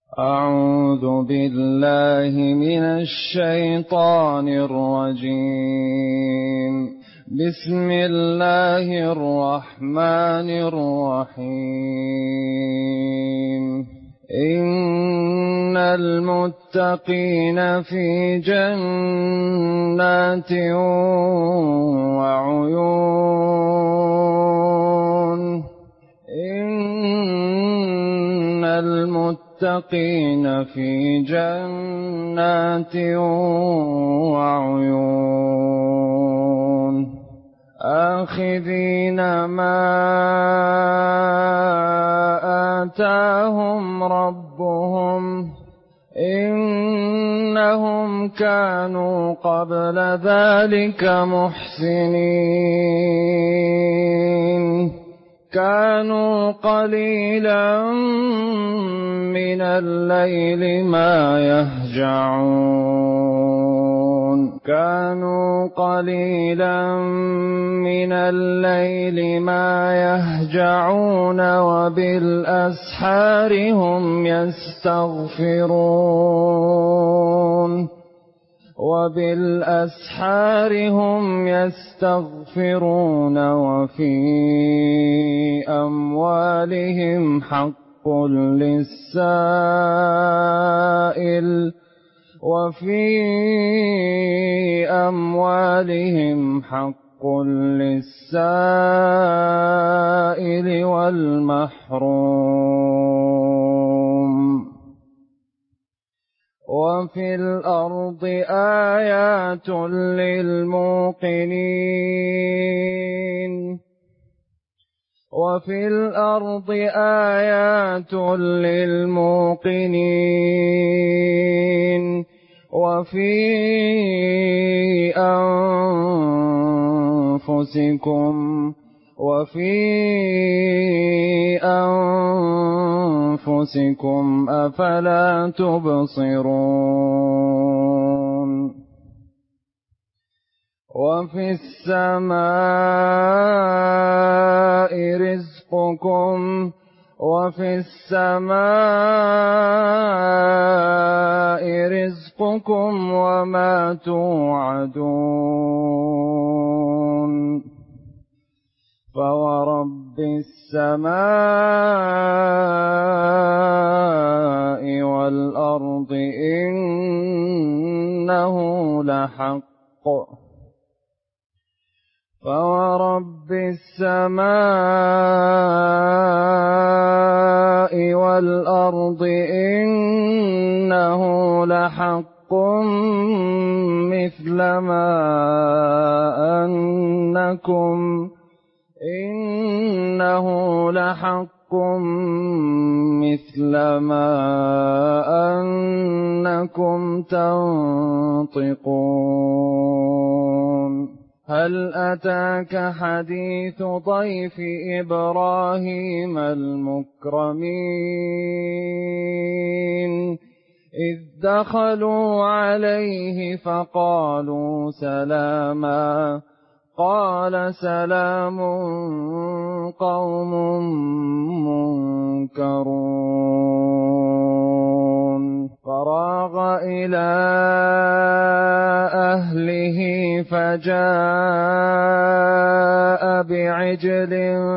أعوذ بالله من الشيطان الرجيم. بسم الله الرحمن الرحيم. إن المتقين في جنات وعيون. إن المتقين في جنات وعيون آخذين ما آتاهم ربهم إنهم كانوا قبل ذلك محسنين. كانوا قليلا من الليل ما يهجعون. كانوا قليلا من الليل ما يهجعون وبالأسحار هم يستغفرون. وبالأسحار هم يستغفرون وفي أموالهم حق للسائل والمحروم. وفي الأرض آيات للموقنين. وفي أنفسكم أفلا تبصرون. وفي السماء رزقكم وما توعدون. فورب السماء والأرض إنه لحق. فورب السماء والأرض إنه لحق مثل ما أنكم تنطقون. هل أتاك حديث ضيف إبراهيم المكرمين؟ إذ دخلوا عليه فقالوا سلاما. قال سلام قوم منكرون. فراغ إلى أهله فجاء بعجل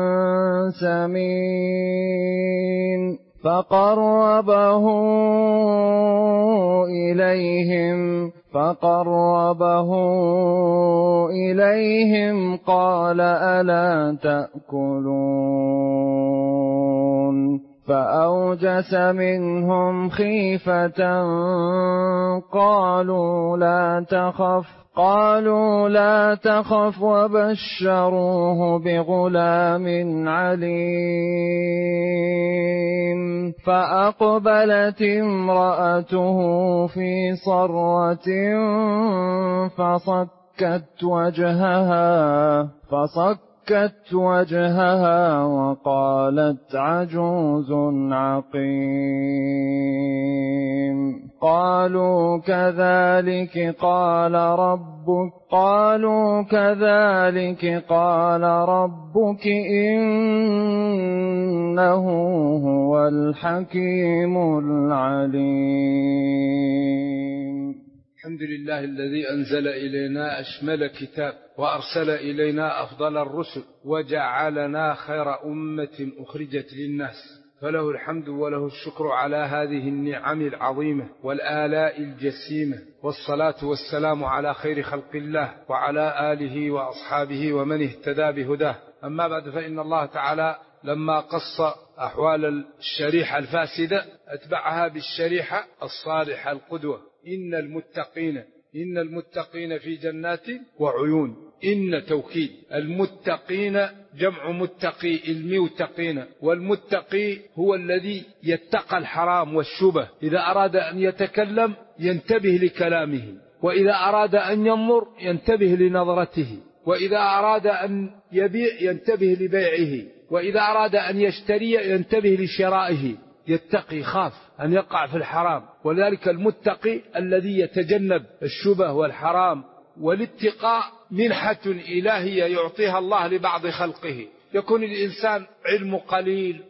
سمين فقربه إليهم قال ألا تأكلون. فأوجس منهم خيفة قالوا لا تخف وبشروه بغلام عليم. فأقبلت امرأته في صرة فصكت وجهها وقالت عجوز عقيم. قالوا كذلك قال ربك إنه هو الحكيم العليم. الحمد لله الذي أنزل إلينا أشمل كتاب وأرسل إلينا أفضل الرسل وجعلنا خير أمة أخرجت للناس، فله الحمد وله الشكر على هذه النعم العظيمة والآلاء الجسيمة، والصلاة والسلام على خير خلق الله وعلى آله وأصحابه ومن اهتدى بهداه. أما بعد، فإن الله تعالى لما قص أحوال الشريحة الفاسدة أتبعها بالشريحة الصالحة القدوة. إن المتقين في جنات وعيون. إن توكيد، المتقين جمع متقي، المتقين، والمتقي هو الذي يتقى الحرام والشبه، إذا أراد أن يتكلم ينتبه لكلامه، وإذا أراد أن ينظر ينتبه لنظرته، وإذا أراد أن يبيع ينتبه لبيعه، وإذا أراد أن يشتري ينتبه لشرائه، يتقي، خاف أن يقع في الحرام. ولذلك المتقي الذي يتجنب الشبه والحرام. والاتقاء منحة إلهية يعطيها الله لبعض خلقه. يكون الإنسان علم قليل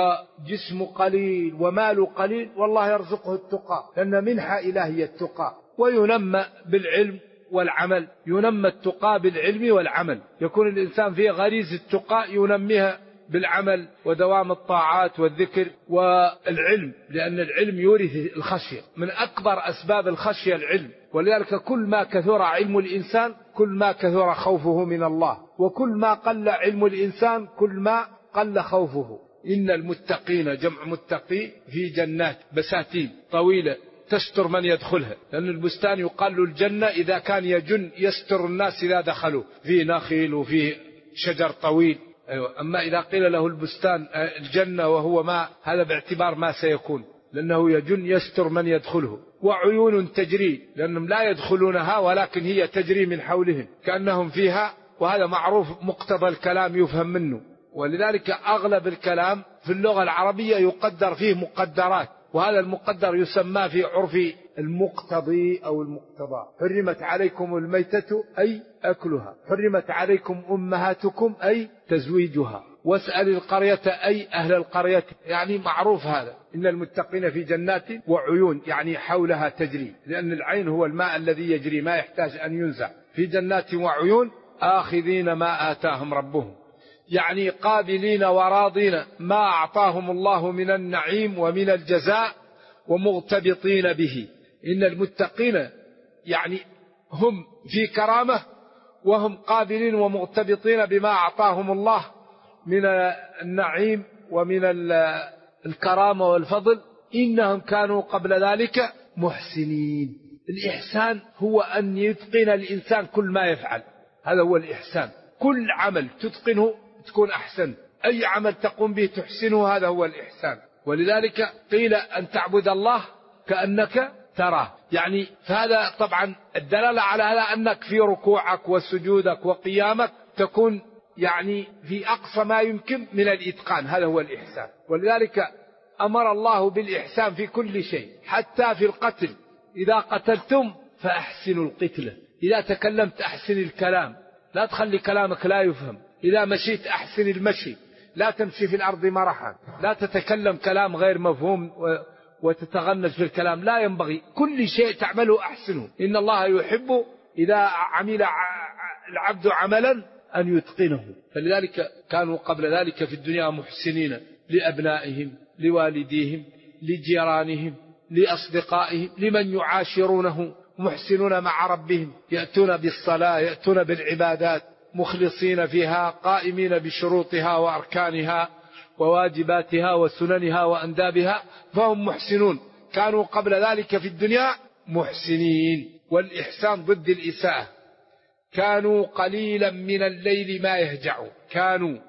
وجسم قليل ومال قليل، والله يرزقه التقى، لأن منحة إلهية التقى. وينمى بالعلم والعمل، ينمى التقى بالعلم والعمل. يكون الإنسان فيه غريزة التقى ينميها بالعمل ودوام الطاعات والذكر والعلم، لأن العلم يورث الخشية. من أكبر أسباب الخشية العلم. ولذلك كل ما كثر علم الإنسان كل ما كثر خوفه من الله، وكل ما قل علم الإنسان كل ما قل خوفه. إن المتقين جمع متقي في جنات، بساتين طويلة تستر من يدخلها، لأن البستان يقال له الجنة إذا كان يجن يستر الناس إذا دخلوا، فيه نخيل وفيه شجر طويل. أما إذا قيل له البستان الجنة وهو ما، هذا باعتبار ما سيكون، لأنه يجن يستر من يدخله. وعيون تجري، لأنهم لا يدخلونها ولكن هي تجري من حولهم كأنهم فيها، وهذا معروف مقتضى الكلام يفهم منه. ولذلك أغلب الكلام في اللغة العربية يقدر فيه مقدرات، وهذا المقدر يسمى في عرف المقتضي أو المقتضى. حرمت عليكم الميتة أي أكلها، حرمت عليكم أمهاتكم أي تزويجها، واسأل القرية أي أهل القرية، يعني معروف هذا. إن المتقين في جنات وعيون، يعني حولها تجري، لأن العين هو الماء الذي يجري ما يحتاج أن ينزع. في جنات وعيون آخذين ما آتاهم ربهم، يعني قابلين وراضين ما أعطاهم الله من النعيم ومن الجزاء ومغتبطين به. إن المتقين يعني هم في كرامة، وهم قابلين ومغتبطين بما أعطاهم الله من النعيم ومن الكرامة والفضل. إنهم كانوا قبل ذلك محسنين. الإحسان هو أن يتقن الإنسان كل ما يفعل، هذا هو الإحسان. كل عمل تتقنه تكون أحسن، أي عمل تقوم به تحسنه، هذا هو الإحسان. ولذلك قيل أن تعبد الله كأنك تراه، يعني فهذا طبعا الدلالة على هذا أنك في ركوعك وسجودك وقيامك تكون يعني في أقصى ما يمكن من الإتقان، هذا هو الإحسان. ولذلك أمر الله بالإحسان في كل شيء، حتى في القتل. إذا قتلتم فأحسنوا القتلة، إذا تكلمت أحسن الكلام، لا تخلي كلامك لا يفهم. إذا مشيت أحسن المشي، لا تمشي في الأرض مرحا، لا تتكلم كلام غير مفهوم وتتغنج في الكلام، لا ينبغي. كل شيء تعمله أحسنه. إن الله يحب إذا عمل العبد عملا أن يتقنه. فلذلك كانوا قبل ذلك في الدنيا محسنين لأبنائهم، لوالديهم، لجيرانهم، لأصدقائهم، لمن يعاشرونه، محسنون مع ربهم، يأتون بالصلاة، يأتون بالعبادات مخلصين فيها، قائمين بشروطها وأركانها وواجباتها وسننها وأندابها، فهم محسنون. كانوا قبل ذلك في الدنيا محسنين. والإحسان ضد الإساءة. كانوا قليلا من الليل ما يهجعون. كانوا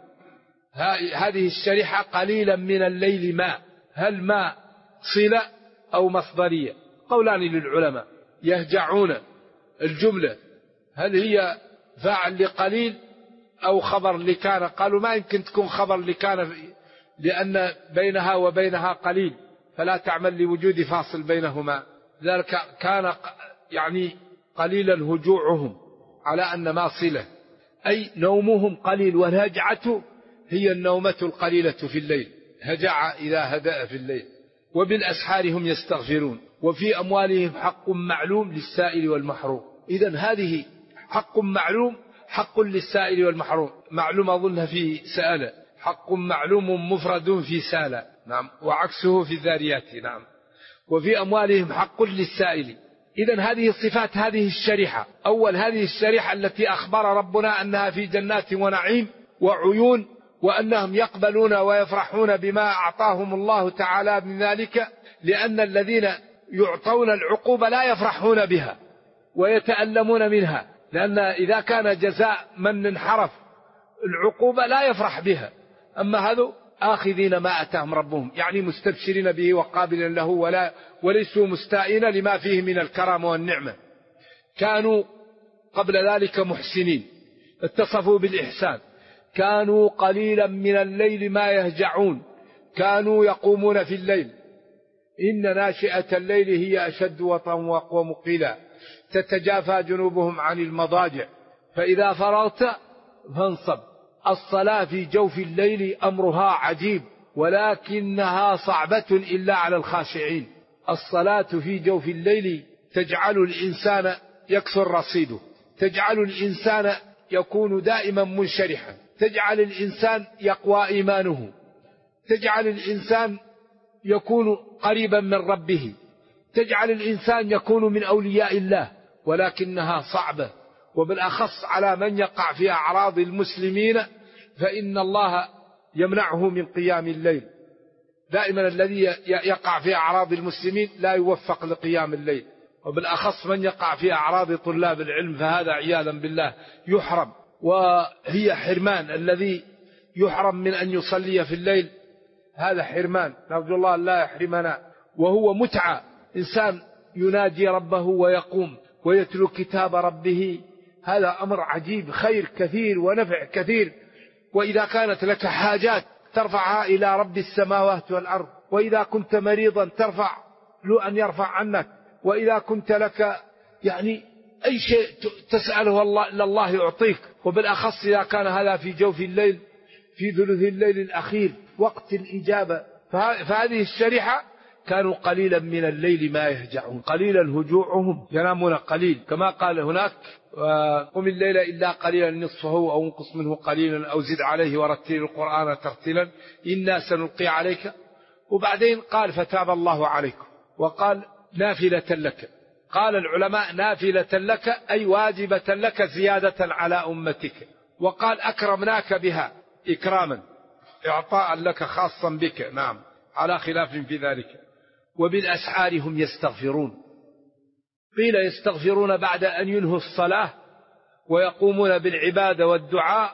هذه الشريحة قليلا من الليل ما، هل ما صلة أو مصدرية؟ قولان للعلماء. يهجعون الجملة هل هي فاعل لقليل أو خبر لكان؟ قالوا ما يمكن تكون خبر لكان، لأن بينها وبينها قليل، فلا تعمل لوجود فاصل بينهما. ذلك كان يعني قليلا هجوعهم، على أن ما صلة، أي نومهم قليل، والهجعة هي النومة القليلة في الليل، هجع إذا هدأ في الليل. وبالأسحار هم يستغفرون. وفي أموالهم حق معلوم للسائل والمحروم. إذن هذه حق معلوم، حق للسائل والمحروم. معلوم أظنها في سأل، حق معلوم مفرد في سال، نعم، وعكسه في الذاريات، نعم. وفي أموالهم حق للسائل. إذن هذه الصفات، هذه الشريحة. أول هذه الشريحة التي أخبر ربنا أنها في جنات ونعيم وعيون، وأنهم يقبلون ويفرحون بما أعطاهم الله تعالى من ذلك، لأن الذين يعطون العقوبة لا يفرحون بها ويتألمون منها، لأن إذا كان جزاء من انحرف العقوبة لا يفرح بها. أما هذو آخذين ما أتاهم ربهم، يعني مستبشرين به وقابلا له، وليسوا مستائين لما فيه من الكرم والنعمة. كانوا قبل ذلك محسنين، اتصفوا بالإحسان. كانوا قليلا من الليل ما يهجعون، كانوا يقومون في الليل. إن ناشئة الليل هي أشد وطئا وأقوم قيلا، تتجافى جنوبهم عن المضاجع، فإذا فرغت فانصب. الصلاة في جوف الليل أمرها عجيب، ولكنها صعبة إلا على الخاشعين. الصلاة في جوف الليل تجعل الإنسان يكثر رصيده، تجعل الإنسان يكون دائما منشرحا، تجعل الإنسان يقوى إيمانه، تجعل الإنسان يكون قريبا من ربه، تجعل الإنسان يكون من أولياء الله. ولكنها صعبة، وبالأخص على من يقع في أعراض المسلمين، فإن الله يمنعه من قيام الليل. دائما الذي يقع في أعراض المسلمين لا يوفق لقيام الليل، وبالأخص من يقع في أعراض طلاب العلم، فهذا عياذا بالله يحرم. وهي حرمان، الذي يحرم من أن يصلي في الليل هذا حرمان، نرجو الله لا يحرمنا. وهو متعة، إنسان يناجي ربه ويقوم ويتلو كتاب ربه، هذا أمر عجيب، خير كثير ونفع كثير. وإذا كانت لك حاجات ترفعها إلى رب السماوات والأرض، وإذا كنت مريضا ترفع له أن يرفع عنك، وإذا كنت لك يعني أي شيء تسأله الله يعطيك. وبالأخص إذا كان هذا في جوف الليل، في ثلث الليل الأخير، وقت الإجابة. فهذه الشريحة كانوا قليلا من الليل ما يهجعون، قليلا هجوعهم، ينامون قليل، كما قال هناك: قم الليل إلا قليلا نصفه أو انقص منه قليلا أو زد عليه ورتل القرآن ترتيلا إنا سنلقي عليك. وبعدين قال: فتاب الله عليكم، وقال: نافلة لك. قال العلماء: نافلة لك أي واجبة لك زيادة على أمتك. وقال: أكرمناك بها إكراما، إعطاء لك خاصا بك، نعم، على خلاف في ذلك. وبالأسحار هم يستغفرون. قيل يستغفرون بعد أن ينهوا الصلاة ويقومون بالعبادة والدعاء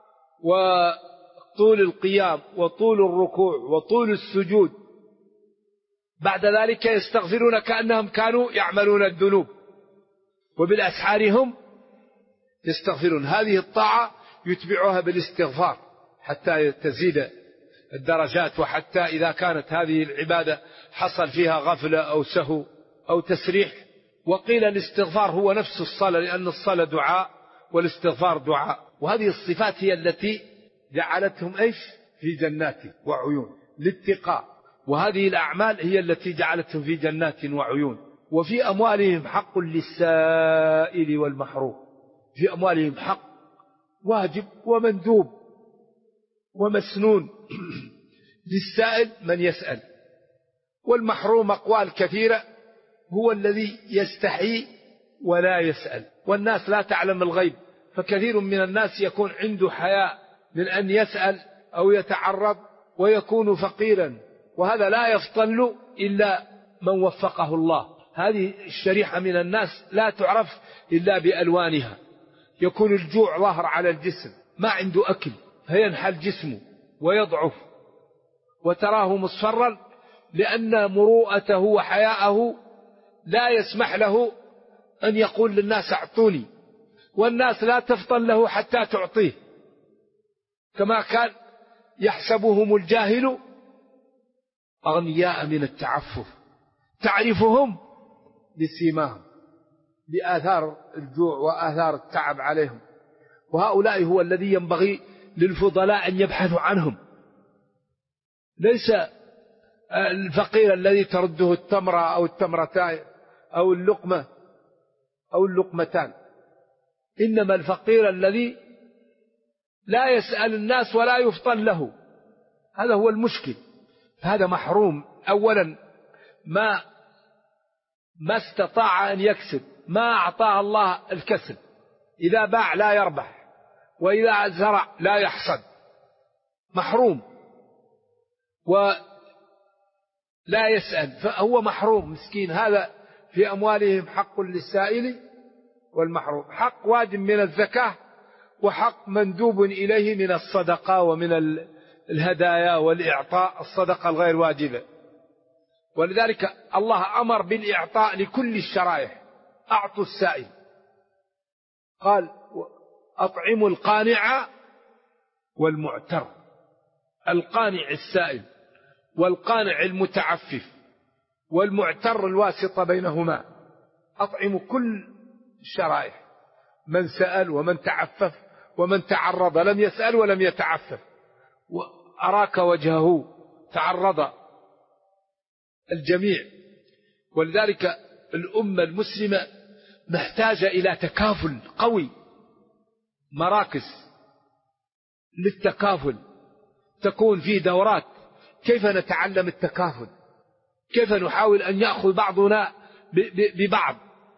وطول القيام وطول الركوع وطول السجود، بعد ذلك يستغفرون كأنهم كانوا يعملون الذنوب. وبالأسحار هم يستغفرون. هذه الطاعة يتبعها بالاستغفار حتى تزيد الدرجات، وحتى إذا كانت هذه العبادة حصل فيها غفلة أو سهو أو تسريح. وقيل الاستغفار هو نفس الصلاة، لأن الصلاة دعاء والاستغفار دعاء. وهذه الصفات هي التي جعلتهم إيش في جنات وعيون للاتقاء، وهذه الأعمال هي التي جعلتهم في جنات وعيون. وفي أموالهم حق للسائل والمحروم. في أموالهم حق واجب ومندوب ومسنون. للسائل من يسأل، والمحروم أقوال كثيرة، هو الذي يستحي ولا يسأل. والناس لا تعلم الغيب، فكثير من الناس يكون عنده حياء من أن يسأل أو يتعرض ويكون فقيرا، وهذا لا يفطن إلا من وفقه الله. هذه الشريحة من الناس لا تعرف إلا بألوانها. يكون الجوع ظاهر على الجسم، ما عنده أكل فينحل جسمه ويضعف، وتراه مصفرا، لأن مروءته وحياءه لا يسمح له أن يقول للناس أعطوني، والناس لا تفطن له حتى تعطيه، كما كان يحسبهم الجاهل أغنياء من التعفف، تعرفهم بسيماهم، بآثار الجوع وآثار التعب عليهم. وهؤلاء هو الذي ينبغي للفضلاء أن يبحثوا عنهم، ليس الفقير الذي ترده التمرة أو التمرتان أو اللقمة أو اللقمتان، إنما الفقير الذي لا يسأل الناس ولا يفطن له، هذا هو المشكل. هذا محروم أولا، ما استطاع أن يكسب، ما أعطاه الله الكسب، إذا باع لا يربح، وإذا زرع لا يحصد، محروم ولا يسأل، فهو محروم مسكين. هذا في أموالهم حق للسائل والمحروم، حق واجب من الزكاة، وحق مندوب إليه من الصدقة ومن الهدايا والإعطاء، الصدقة الغير واجبة. ولذلك الله أمر بالإعطاء لكل الشرائح، أعطوا السائل، قال أطعموا القانع والمعتر، القانع السائل، والقانع المتعفف، والمعتر الواسطة بينهما. أطعموا كل الشرائح، من سأل ومن تعفف ومن تعرض، لم يسأل ولم يتعفف، وأراك وجهه، تعرض الجميع. ولذلك الأمة المسلمة محتاجة إلى تكافل قوي، مراكز للتكافل تكون فيه دورات، كيف نتعلم التكافل، كيف نحاول أن يأخذ بعضنا ببعض.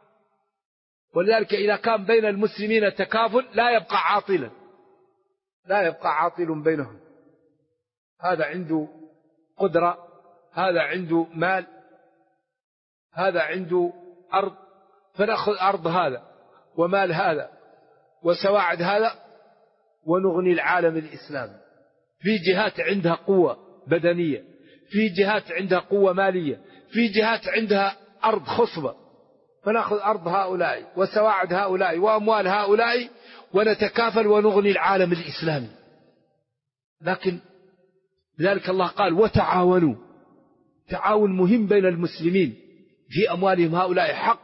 ولذلك إذا كان بين المسلمين تكافل لا يبقى عاطلا، لا يبقى عاطل بينهم، هذا عنده قدرة، هذا عنده مال، هذا عنده أرض، فنأخذ أرض هذا ومال هذا وسواعد هذا ونغني العالم الإسلامي. في جهات عندها قوة بدنية، في جهات عندها قوة مالية، في جهات عندها أرض خصبة، فنأخذ أرض هؤلاء وسواعد هؤلاء وأموال هؤلاء ونتكافل ونغني العالم الإسلامي. لكن لذلك الله قال وتعاونوا، تعاون مهم بين المسلمين في أموالهم. هؤلاء حق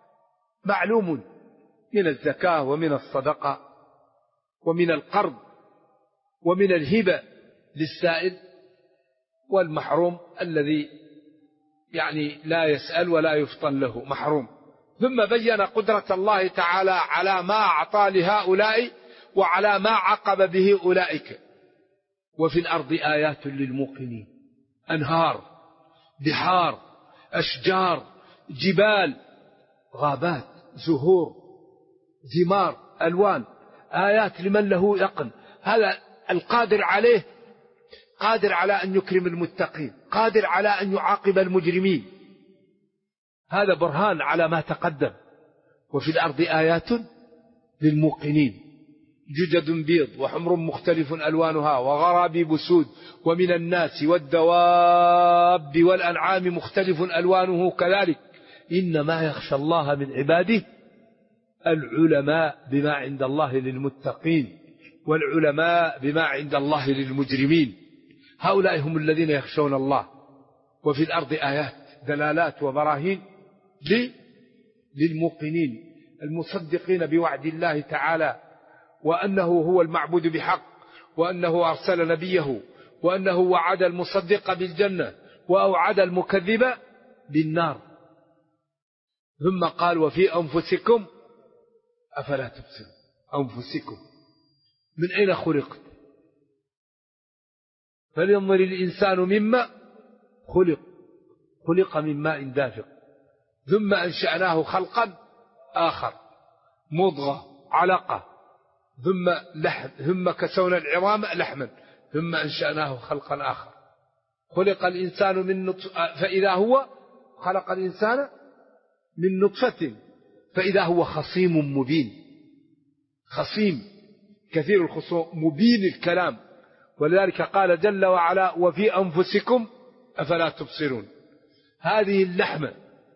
معلوم من الزكاة ومن الصدقة ومن القرض ومن الهبة للسائل والمحروم الذي يعني لا يسأل ولا يفطن له، محروم. ثم بين قدرة الله تعالى على ما أعطى لهؤلاء وعلى ما عقب به أولئك. وفي الأرض آيات للموقنين، أنهار، بحار، أشجار، جبال، غابات، زهور، ثمار، ألوان، آيات لمن له يقن. هذا القادر عليه قادر على أن يكرم المتقين، قادر على أن يعاقب المجرمين. هذا برهان على ما تقدم. وفي الأرض آيات للموقنين، جدد بيض وحمر مختلف ألوانها وغرابيب سود، ومن الناس والدواب والأنعام مختلف ألوانه كذلك، إنما يخشى الله من عباده العلماء بما عند الله للمتقين، والعلماء بما عند الله للمجرمين. هؤلاء هم الذين يخشون الله. وفي الأرض آيات، دلالات وبراهين للموقنين المصدقين بوعد الله تعالى، وأنه هو المعبود بحق، وأنه أرسل نبيه، وأنه وعد المصدق بالجنة وأوعد المكذب بالنار. ثم قال وفي أنفسكم أفلا تبصرون. أنفسكم، من أين خلقت؟ فلينظر الإنسان مما خلق من ماء دافق، ثم أنشأناه خلقا آخر، مضغة، علقة، ثم لحم، ثم كسونا العظام لحما، ثم أنشأناه خلقا آخر. خلق الإنسان من نطفة فإذا هو خلق الإنسان من نطفة فإذا هو خصيم مبين، خصيم كثير الخصوم مبين الكلام. ولذلك قال جل وعلا وفي أنفسكم أفلا تبصرون. هذه اللحمة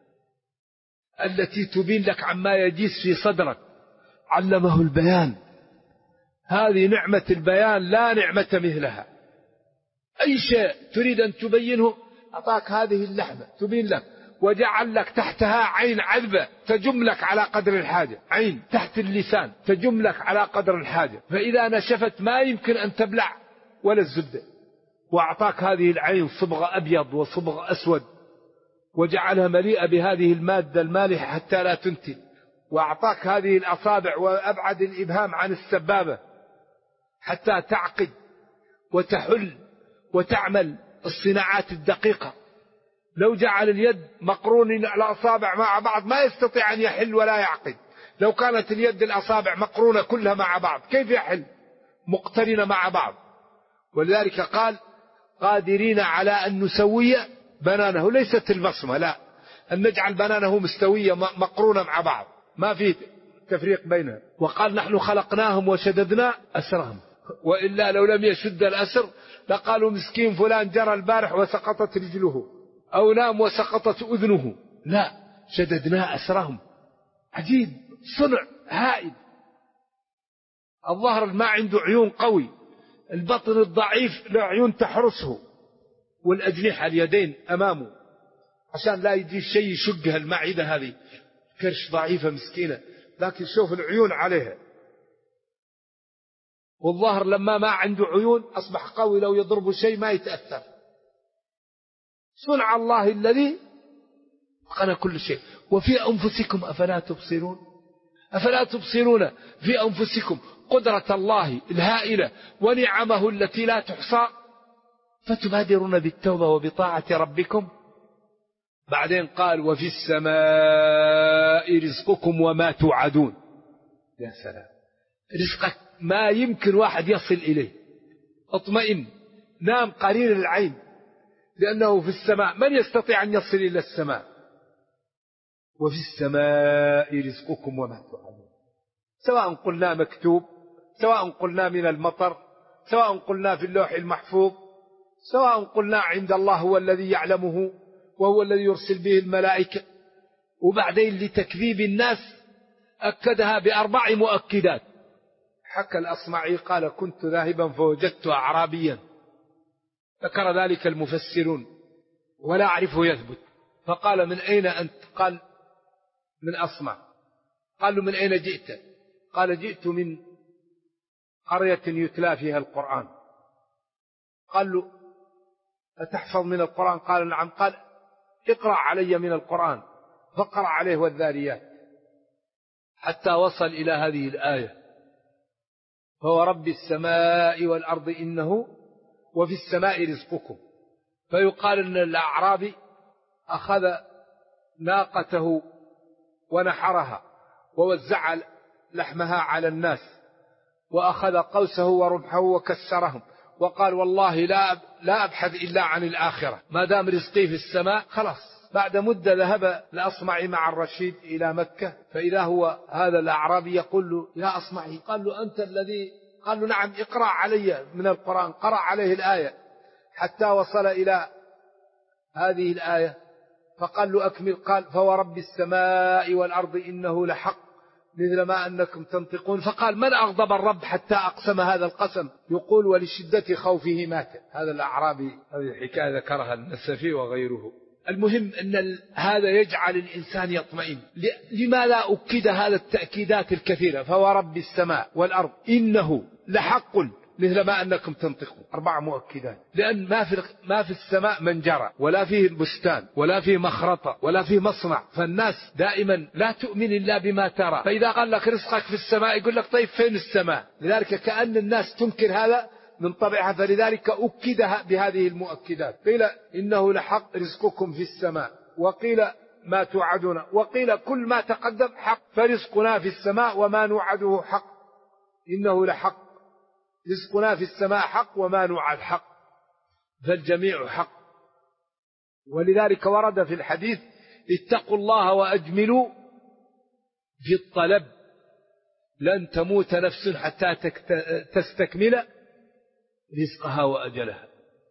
التي تبين لك عما يجيس في صدرك علمه البيان، هذه نعمة البيان لا نعمة مثلها. أي شيء تريد أن تبينه أعطاك هذه اللحمة تبين لك، وجعل لك تحتها عين عذبة تجملك على قدر الحاجة، عين تحت اللسان تجملك على قدر الحاجة، فإذا نشفت ما يمكن أن تبلع ولا الزبدة. وأعطاك هذه العين صبغة أبيض وصبغة أسود، وجعلها مليئة بهذه المادة المالحة حتى لا تنتن. وأعطاك هذه الأصابع وأبعد الإبهام عن السبابة حتى تعقد وتحل وتعمل الصناعات الدقيقة. لو جعل اليد مقرون الأصابع مع بعض ما يستطيع أن يحل ولا يعقد. لو كانت اليد الأصابع مقرونة كلها مع بعض كيف يحل؟ مقترنة مع بعض. ولذلك قال قادرين على أن نسوي بنانه، ليست البصمة، لا، أن نجعل بنانه مستوية مقرونة مع بعض ما في تفريق بينها. وقال نحن خلقناهم وشددنا أسرهم، وإلا لو لم يشد الأسر لقالوا مسكين فلان جرى البارح وسقطت رجله أو نام وسقطت أذنه. لا، شددنا أسرهم. عجيب، صنع هائل. الظهر ما عنده عيون قوي، البطن الضعيف له عيون تحرسه، والأجنحة اليدين أمامه عشان لا يجي شيء يشقها المعدة، هذه كرش ضعيفة مسكينة، لكن شوف العيون عليها. والظهر لما ما عنده عيون أصبح قوي، لو يضرب شيء ما يتأثر. صنع الله الذي أتقن كل شيء. وفي أنفسكم أفلا تبصرون، أفلا تبصرون في أنفسكم قدرة الله الهائلة ونعمه التي لا تحصى، فتبادرون بالتوبة وبطاعة ربكم. بعدين قال وفي السماء رزقكم وما توعدون. يا سلام، رزقك ما يمكن واحد يصل إليه. اطمئن، نام قرير العين، لأنه في السماء. من يستطيع أن يصل إلى السماء؟ وفي السماء رزقكم وما توعدون. سواء قلنا مكتوب، سواء قلنا من المطر، سواء قلنا في اللوح المحفوظ، سواء قلنا عند الله هو الذي يعلمه وهو الذي يرسل به الملائكة. وبعدين لتكذيب الناس أكدها ب4 مؤكدات. حكى الأصمعي قال كنت ذاهبا فوجدت أعرابيا، ذكر ذلك المفسرون ولا أعرفه يثبت، فقال من أين أنت؟ قال من أصمع. قال له من أين جئت؟ قال جئت من قرية يتلى فيها القرآن. قال له أتحفظ من القرآن؟ قال نعم. قال اقرأ علي من القرآن، فقرأ عليه والذاريات حتى وصل إلى هذه الآية فورب السماء والأرض إنه وفي السماء رزقكم. فيقال أن الأعرابي أخذ ناقته ونحرها ووزع لحمها على الناس، وأخذ قوسه ورمحه وكسرهم، وقال والله لا أبحث إلا عن الآخرة، ما دام رزقي في السماء خلاص. بعد مدة ذهب الأصمعي مع الرشيد إلى مكة، فإذا هو هذا الأعرابي يقول له يا أصمعي، قال له أنت الذي؟ قال له نعم، اقرأ علي من القرآن. قرأ عليه الآية حتى وصل إلى هذه الآية، فقال له أكمل. قال فورب السماء والأرض إنه لحق مثل ما أنكم تنطقون. فقال من أغضب الرب حتى أقسم هذا القسم؟ يقول ولشدة خوفه مات. هذا الأعرابي، هذه الحكاية ذكرها النسفي وغيره. المهم أن هذا يجعل الإنسان يطمئن. لما لا أكد هذا التأكيدات الكثيرة؟ فورب السماء والأرض إنه لحق مثل ما أنكم تنطقون، 4 مؤكدات. لأن ما في السماء منجرة، ولا فيه البستان، ولا فيه مخرطة، ولا فيه مصنع. فالناس دائما لا تؤمن إلا بما ترى. فإذا قال لك رزقك في السماء يقول لك طيب فين السماء؟ لذلك كأن الناس تنكر هذا من طبعها، فلذلك أكدها بهذه المؤكدات. قيل إنه لحق رزقكم في السماء، وقيل ما توعدون، وقيل كل ما تقدم حق. فرزقنا في السماء وما نوعده حق. إنه لحق، رزقنا في السماء حق وما نوعد حق، فالجميع حق. ولذلك ورد في الحديث اتقوا الله وأجملوا في الطلب، لن تموت نفس حتى تستكمل رزقها وأجلها.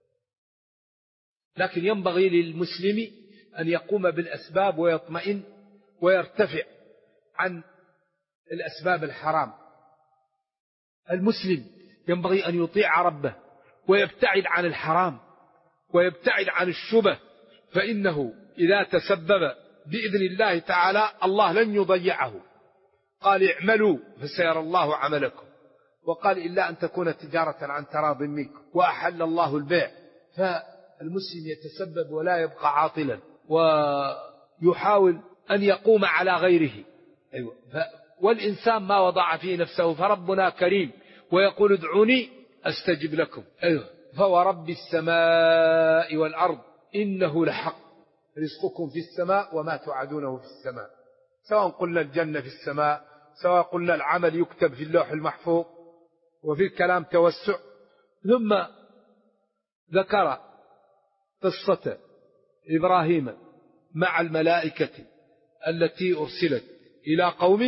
لكن ينبغي للمسلم أن يقوم بالأسباب ويطمئن ويرتفع عن الأسباب الحرام. المسلم ينبغي أن يطيع ربه ويبتعد عن الحرام ويبتعد عن الشبه، فإنه إذا تسبب بإذن الله تعالى الله لن يضيعه. قال اعملوا فسيرى الله عملكم، وقال إلا أن تكون تجارة عن تراض منكم، وأحل الله البيع. فالمسلم يتسبب ولا يبقى عاطلا، ويحاول أن يقوم على غيره. أيوة. والإنسان ما وضع فيه نفسه، فربنا كريم ويقول ادعوني أستجب لكم. أيوة. فورب السماء والأرض إنه لحق رزقكم في السماء وما توعدونه في السماء. سواء قلنا الجنة في السماء، سواء قلنا العمل يكتب في اللوح المحفوظ، وفي الكلام توسع. ثم ذكر قصة إبراهيم مع الملائكة التي أرسلت إلى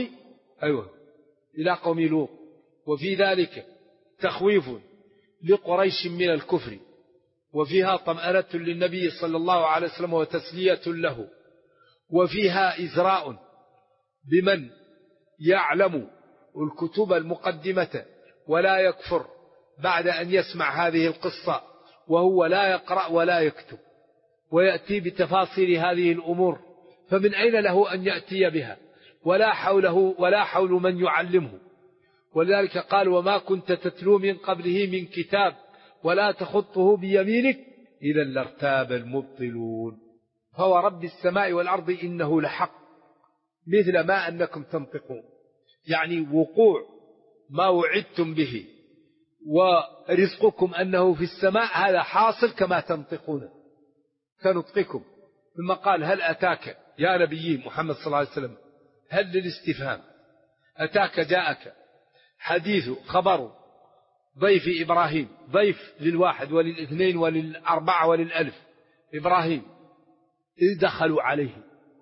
قوم لوط، وفي ذلك تخويف لقريش من الكفر، وفيها طمأنة للنبي صلى الله عليه وسلم وتسلية له، وفيها إزراء بمن يعلم الكتب المقدمة ولا يكفر بعد أن يسمع هذه القصة وهو لا يقرأ ولا يكتب، ويأتي بتفاصيل هذه الأمور، فمن أين له أن يأتي بها؟ ولا حول من يعلمه. ولذلك قال وما كنت تتلو من قبله من كتاب ولا تخطه بيمينك إذا لارتاب المبطلون. فهو رب السماء والأرض إنه لحق مثل ما أنكم تنطقون، يعني وقوع ما وعدتم به، ورزقكم أنه في السماء هذا حاصل كما تنطقون كنطقكم. ثم قال هل أتاك يا نبي محمد صلى الله عليه وسلم، هل للاستفهام، أتاك جاءك حديث خبر ضيف إبراهيم، ضيف للواحد وللاثنين وللأربعة وللألف، إبراهيم إذ دخلوا عليه،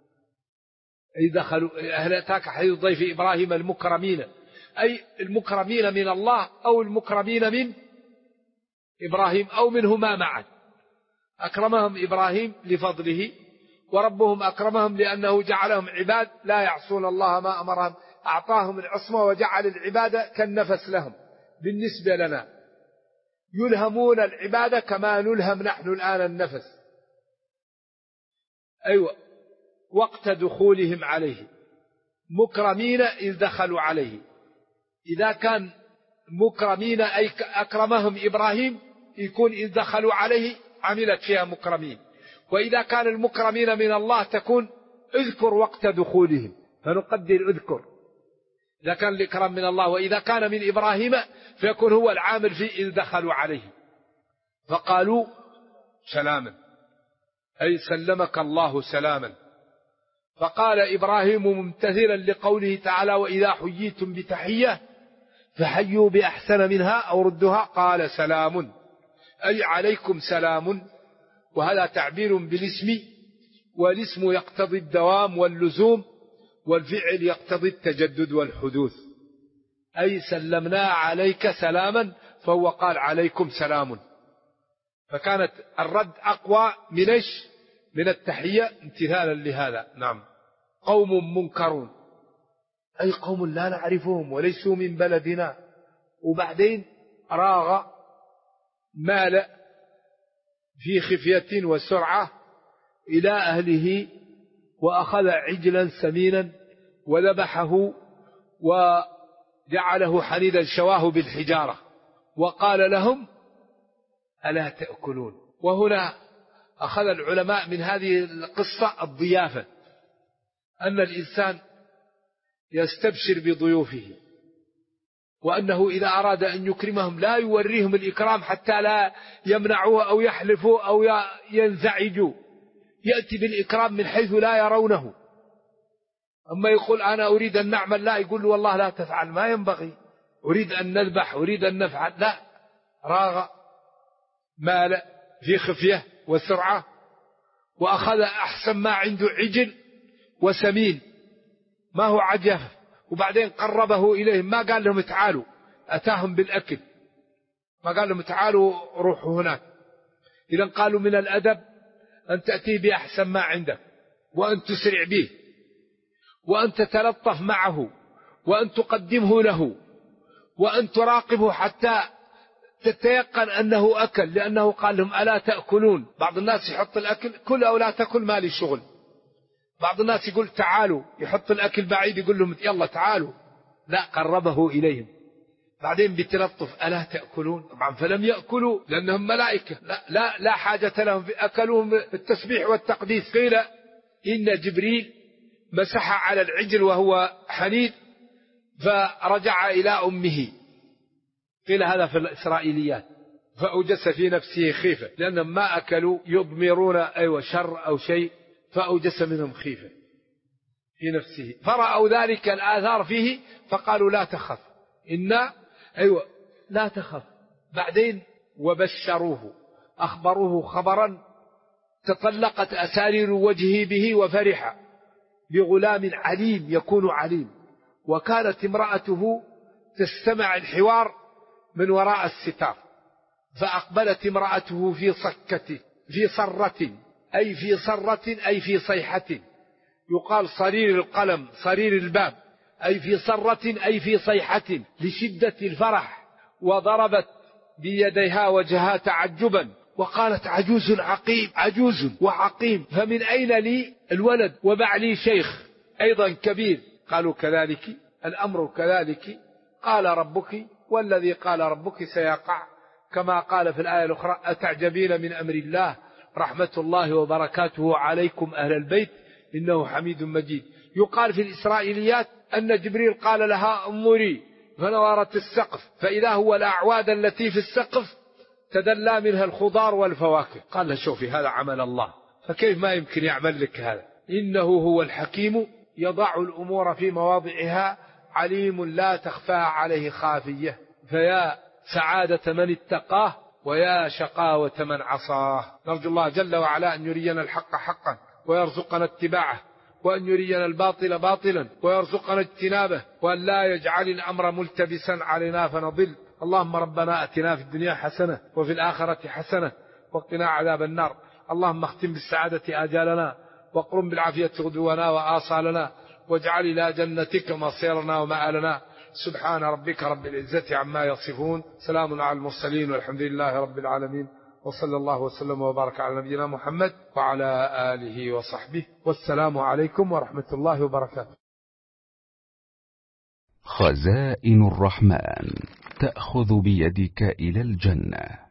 هل أتاك حديث ضيف إبراهيم المكرمين، أي المكرمين من الله أو المكرمين من إبراهيم أو منهما معا. أكرمهم إبراهيم لفضله، وربهم أكرمهم لأنه جعلهم عباد لا يعصون الله ما أمرهم، أعطاهم العصمة وجعل العبادة كالنفس لهم بالنسبة لنا، يلهمون العبادة كما نلهم نحن الآن النفس. أيوة. وقت دخولهم عليه مكرمين إذ دخلوا عليه، إذا كان مكرمين أي أكرمهم إبراهيم يكون إذ دخلوا عليه عملت فيها مكرمين، وإذا كان المكرمين من الله تكون اذكر وقت دخولهم، فنقدر اذكر إذا كان الإكرام من الله، وإذا كان من إبراهيم فيكون هو العامل في إذ دخلوا عليه. فقالوا سلاما أي سلمك الله سلاما. فقال إبراهيم ممتثلا لقوله تعالى وإذا حييتم بتحية فحيوا بأحسن منها أو ردها، قال سلام أي عليكم سلام. وهذا تعبير بالاسم، والاسم يقتضي الدوام واللزوم، والفعل يقتضي التجدد والحدوث، أي سلمنا عليك سلاما، فهو قال عليكم سلام. فكانت الرد أقوى من التحية امتثالا لهذا. نعم. قوم منكرون أي قوم لا نعرفهم وليسوا من بلدنا. وبعدين راغ مال في خفية وسرعة إلى أهله، وأخذ عجلا سمينا وذبحه وجعله حنيدا شواه بالحجارة، وقال لهم ألا تأكلون. وهنا أخذ العلماء من هذه القصة الضيافة، أن الإنسان يستبشر بضيوفه، وأنه إذا أراد أن يكرمهم لا يوريهم الإكرام حتى لا يمنعوه أو يحلفوا أو ينزعجوا، يأتي بالإكرام من حيث لا يرونه. أما يقول أنا أريد أن نعمل، لا يقول والله لا تفعل، ما ينبغي، أريد أن نذبح، أريد أن نفعل، لا. راغ مال في خفية وسرعة، وأخذ أحسن ما عنده عجل وسمين ما هو عجف، وبعدين قربه إليهم، ما قال لهم تعالوا، أتاهم بالأكل، ما قال لهم تعالوا روحوا هناك. إذن قالوا من الأدب أن تأتي بأحسن ما عندك، وأن تسرع به، وأن تتلطف معه، وأن تقدمه له، وأن تراقبه حتى تتيقن أنه أكل، لأنه قال لهم ألا تأكلون. بعض الناس يحط الأكل كل أو لا تأكل ما لي شغل. بعض الناس يقول تعالوا، يحط الأكل بعيد يقول لهم يلا تعالوا، لا قربه إليهم. بعدين بتلطف ألا تأكلون، طبعا فلم يأكلوا لأنهم ملائكة، لا حاجة لهم، أكلوهم بالتسبيح والتقديس. قيل إن جبريل مسح على العجل وهو حنيذ فرجع إلى أمه، قيل هذا في الإسرائيليات، فأوجس في نفسه خيفة لأنهم ما أكلوا يضمرون شر أو شيء، فأوجس منهم خيفة في نفسه، فرأوا ذلك الآثار فيه فقالوا لا تخف لا تخف. بعدين وبشروه، أخبروه خبرا تطلقت أسارير وجهه به وفرح بغلام عليم يكون عليم. وكانت امرأته تستمع الحوار من وراء الستار، فأقبلت امرأته في صكة في صرة أي في صيحة، يقال صرير القلم صرير الباب، أي في صرة أي في صيحة لشدة الفرح، وضربت بيديها وجهها تعجبا وقالت عجوز وعقيم، فمن أين لي الولد وبعلي شيخ أيضا كبير. قالوا كذلك الأمر كذلك قال ربك، والذي قال ربك سيقع، كما قال في الآية الأخرى أتعجبين من أمر الله رحمة الله وبركاته عليكم أهل البيت إنه حميد مجيد. يقال في الإسرائيليات أن جبريل قال لها انظري فنورت السقف فإذا هو الأعواد التي في السقف تدلى منها الخضار والفواكه. قال له شوفي هذا عمل الله، فكيف ما يمكن يعمل لك هذا؟ إنه هو الحكيم يضع الأمور في مواضعها، عليم لا تخفى عليه خافية. فيا سعادة من اتقاه ويا شقاوة من عصاه. نرجو الله جل وعلا أن يرينا الحق حقا ويرزقنا اتباعه، وأن يرينا الباطل باطلا ويرزقنا اجتنابه، وأن لا يجعل الأمر ملتبسا علينا فنضل. اللهم ربنا أتنا في الدنيا حسنة وفي الآخرة حسنة وقنا عذاب النار. اللهم اختم بالسعادة آجالنا وقرم بالعافية غدونا وآصالنا، واجعل إلى جنتك مصيرنا ومآلنا. سبحان ربك رب العزة عما يصفون، سلام على المرسلين والحمد لله رب العالمين، وصلى الله وسلم وبارك على نبينا محمد وعلى آله وصحبه، والسلام عليكم ورحمة الله وبركاته. خزائن الرحمن تأخذ بيدك إلى الجنة.